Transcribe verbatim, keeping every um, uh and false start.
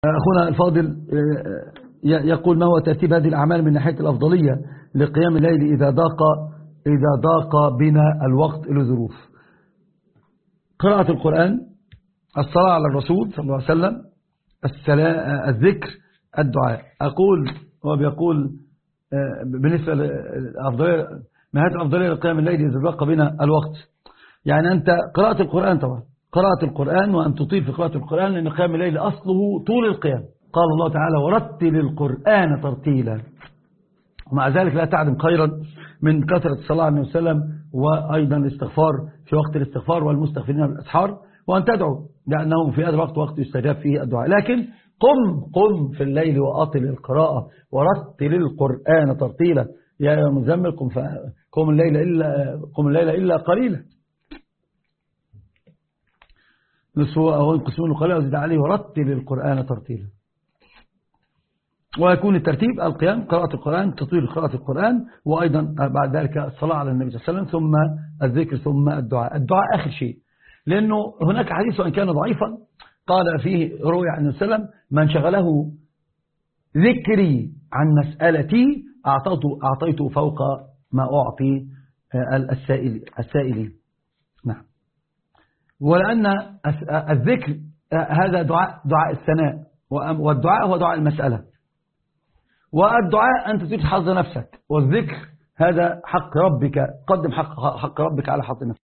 أخونا الفاضل يقول: ما هو ترتيب هذه الأعمال من ناحية الأفضلية لقيام الليل إذا ضاق إذا ضاق بنا الوقت لظروف؟ قراءة القرآن، الصلاة على الرسول صلى الله عليه وسلم، الذكر، الدعاء. أقول هو بيقول بالنسبة للأفضلية، نهاية الأفضلية لقيام الليل إذا ضاق بنا الوقت، يعني أنت قراءة القرآن، طبعا قراءة القرآن وأن تطيل في قراءة القرآن، لأن قيام الليل أصله طول القيام. قال الله تعالى: ورتل القرآن ترتيلا. ومع ذلك لا تعدم خيرا من كثرة الصلاة عليه وسلم، وأيضا الاستغفار في وقت الاستغفار والمستغفرين بالأسحار، وأن تدعو، لأنه في هذا الوقت وقت يستجاب فيه الدعاء. لكن قم قم في الليل وأطل القراءة ورتل القرآن ترتيلا. يا مزمل قم, قم الليل إلا قم الليل إلا قليلا، نصفه أو انقسمه قليلا وزد عليه ورتل القرآن ترتيلا. ويكون الترتيب: القيام، قراءة القرآن، تطويل قراءة القرآن، وأيضا بعد ذلك الصلاة على النبي صلى الله عليه وسلم، ثم الذكر، ثم الدعاء. الدعاء آخر شيء، لأنه هناك حديث وإن كان ضعيفا قال فيه روي عن النبي صلى الله عليه وسلم: من شغله ذكري عن مسألتي أعطيته أعطيته فوق ما أعطي السائل السائلين. نعم. ولأن الذكر هذا دعاء دعاء الثناء، والدعاء هو دعاء المسألة، والدعاء أنت تريد حظ نفسك، والذكر هذا حق ربك، قدم حق حق ربك على حق نفسك.